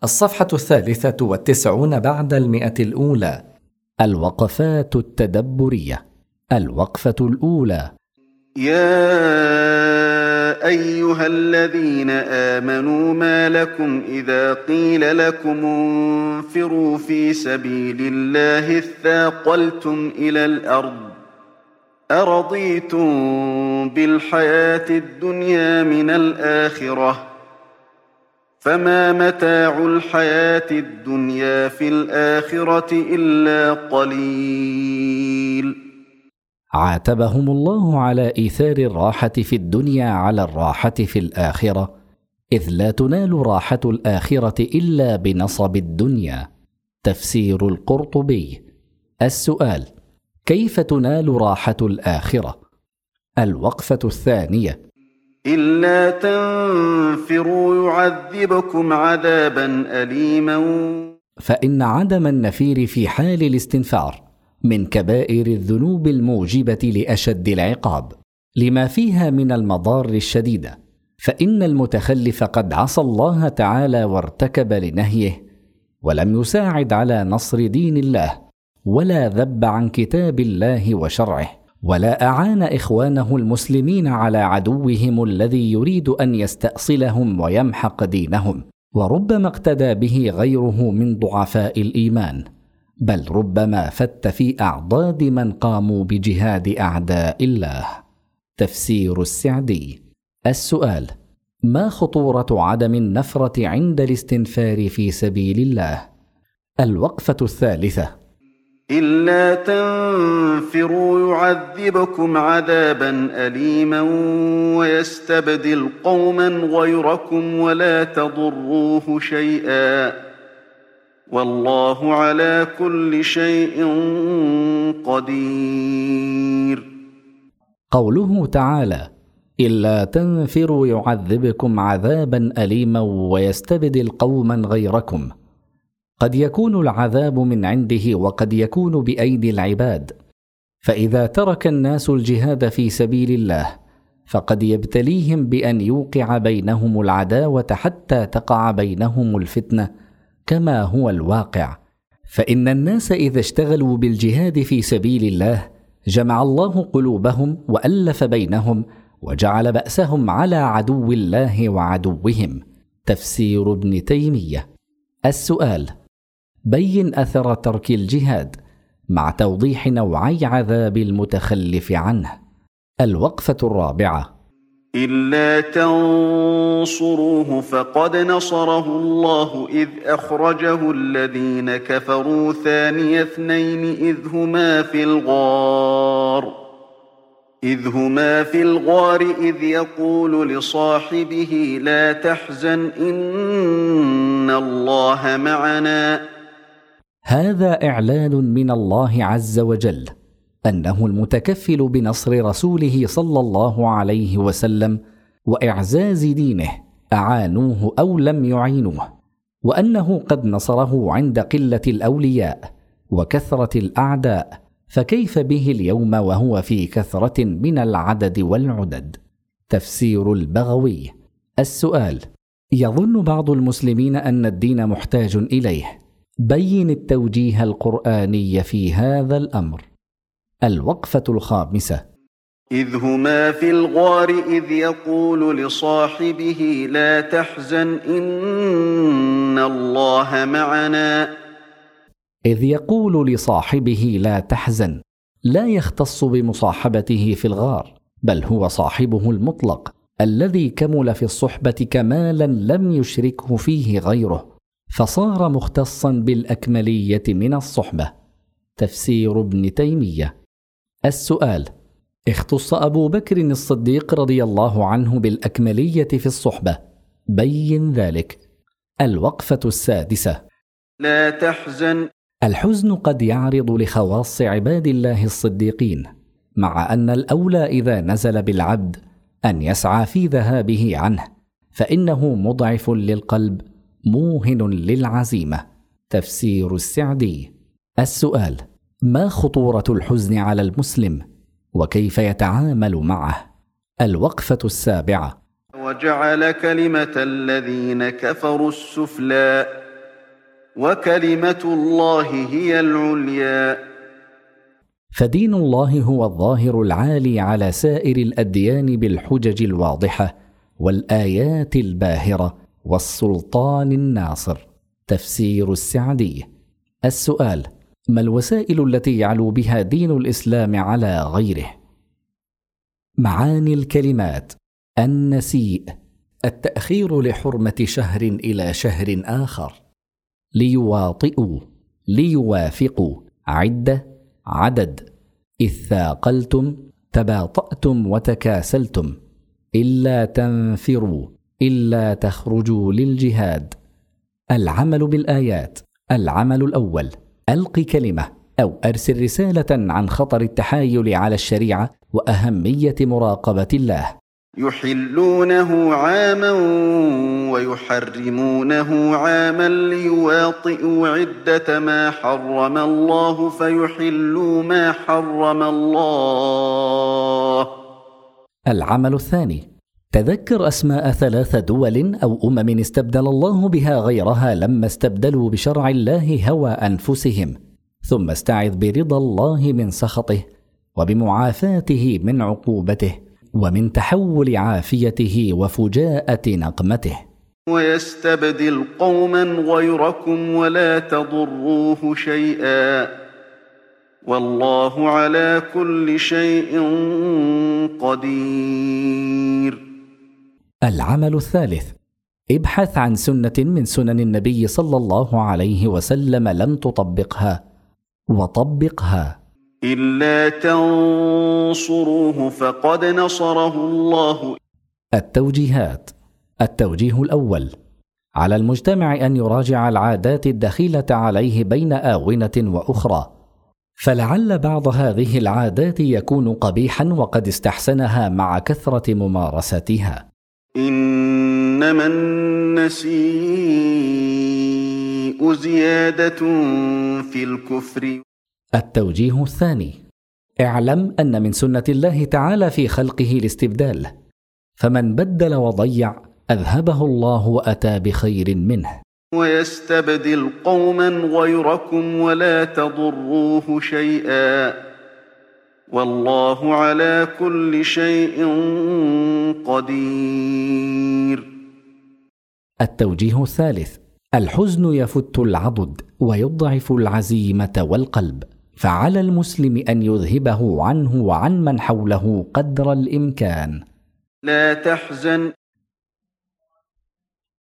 الصفحة 93 بعد 100 الوقفات التدبرية. الوقفة الأولى: يا أيها الذين آمنوا ما لكم إذا قيل لكم انفروا في سبيل الله اثاقلتم إلى الأرض أرضيتم بالحياة الدنيا من الآخرة فما متاع الحياة الدنيا في الآخرة إلا قليل. عاتبهم الله على إيثار الراحة في الدنيا على الراحة في الآخرة، إذ لا تنال راحة الآخرة إلا بنصب الدنيا. تفسير القرطبي. السؤال: كيف تنال راحة الآخرة؟ الوقفة الثانية: إلا تنفروا يعذبكم عذابا أليما. فإن عدم النفير في حال الاستنفار من كبائر الذنوب الموجبة لأشد العقاب، لما فيها من المضار الشديدة، فإن المتخلف قد عصى الله تعالى وارتكب لنهيه، ولم يساعد على نصر دين الله، ولا ذب عن كتاب الله وشرعه، ولا أعان إخوانه المسلمين على عدوهم الذي يريد أن يستأصلهم ويمحق دينهم، وربما اقتدى به غيره من ضعفاء الإيمان، بل ربما فت في أعضاد من قاموا بجهاد أعداء الله. تفسير السعدي. السؤال: ما خطورة عدم النفرة عند الاستنفار في سبيل الله؟ الوقفة الثالثة: إلا تنفروا يعذبكم عذابا أليما ويستبدل قوما غيركم ولا تضروه شيئا والله على كل شيء قدير. قوله تعالى: إلا تنفروا يعذبكم عذابا أليما ويستبدل قوما غيركم، قد يكون العذاب من عنده وقد يكون بأيدي العباد، فإذا ترك الناس الجهاد في سبيل الله فقد يبتليهم بأن يوقع بينهم العداوة حتى تقع بينهم الفتنة كما هو الواقع. فإن الناس إذا اشتغلوا بالجهاد في سبيل الله جمع الله قلوبهم وألف بينهم وجعل بأسهم على عدو الله وعدوهم. تفسير ابن تيمية. السؤال: بين أثر ترك الجهاد مع توضيح نوعي عذاب المتخلف عنه. الوقفة الرابعة: إلا تنصروه فقد نصره الله إذ أخرجه الذين كفروا ثاني اثنين إذ هما في الغار إذ يقول لصاحبه لا تحزن إن الله معنا. هذا إعلان من الله عز وجل أنه المتكفل بنصر رسوله صلى الله عليه وسلم وإعزاز دينه، أعانوه أو لم يعينوه، وأنه قد نصره عند قلة الأولياء وكثرة الأعداء، فكيف به اليوم وهو في كثرة من العدد والعدد. تفسير البغوي. السؤال: يظن بعض المسلمين أن الدين محتاج إليه، بين التوجيه القرآني في هذا الأمر. الوقفة الخامسة: إذ هما في الغار إذ يقول لصاحبه لا تحزن إن الله معنا. إذ يقول لصاحبه لا تحزن لا يختص بمصاحبته في الغار، بل هو صاحبه المطلق الذي كمل في الصحبة كمالا لم يشركه فيه غيره، فصار مختصا بالأكملية من الصحبة. تفسير ابن تيمية. السؤال: اختص أبو بكر الصديق رضي الله عنه بالأكملية في الصحبة، بين ذلك. الوقفة السادسة: لا تحزن. الحزن قد يعرض لخواص عباد الله الصديقين، مع أن الأولى إذا نزل بالعبد أن يسعى في ذهابه عنه، فإنه مضعف للقلب موهن للعزيمة. تفسير السعدي. السؤال: ما خطورة الحزن على المسلم وكيف يتعامل معه؟ الوقفة السابعة: وجعل كلمة الذين كفروا السفلى وكلمة الله هي العليا. فدين الله هو الظاهر العالي على سائر الأديان بالحجج الواضحة والآيات الباهرة والسلطان الناصر. تفسير السعدي. السؤال: ما الوسائل التي يعلو بها دين الإسلام على غيره؟ معاني الكلمات: النسيء، التأخير لحرمة شهر إلى شهر آخر. ليواطئوا، ليوافقوا، عدة، عدد. إذ ثاقلتم، تباطأتم وتكاسلتم. إلا تنفروا، إلا تخرجوا للجهاد. العمل بالآيات. العمل الأول: ألق كلمة أو أرسل رسالة عن خطر التحايل على الشريعة وأهمية مراقبة الله. يحلونه عاما ويحرمونه عاما ليواطئوا عدة ما حرم الله فيحلوا ما حرم الله. العمل الثاني: تذكر أسماء 3 دول أو استبدل الله بها غيرها لما استبدلوا بشرع الله هوى أنفسهم، ثم استعذ برضا الله من سخطه وبمعافاته من عقوبته ومن تحول عافيته وفجاءة نقمته. ويستبدل قوما غيركم ولا تضروه شيئا والله على كل شيء قدير. العمل الثالث: ابحث عن سنة من سنن النبي صلى الله عليه وسلم لم تطبقها وطبقها. إلا تنصروه فقد نصره الله. التوجيهات. التوجيه الأول: على المجتمع أن يراجع العادات الدخيلة عليه بين آونة وأخرى، فلعل بعض هذه العادات يكون قبيحا وقد استحسنها مع كثرة ممارستها. إنما النسيء زيادة في الكفر. التوجيه الثاني: اعلم أن من سنة الله تعالى في خلقه الاستبدال، فمن بدل وضيع أذهبه الله وأتى بخير منه. ويستبدل قوما غيركم ولا تضروه شيئا والله على كل شيء قدير. التوجيه الثالث: الحزن يفت العضد ويضعف العزيمة والقلب، فعلى المسلم أن يذهبه عنه وعن من حوله قدر الإمكان. لا تحزن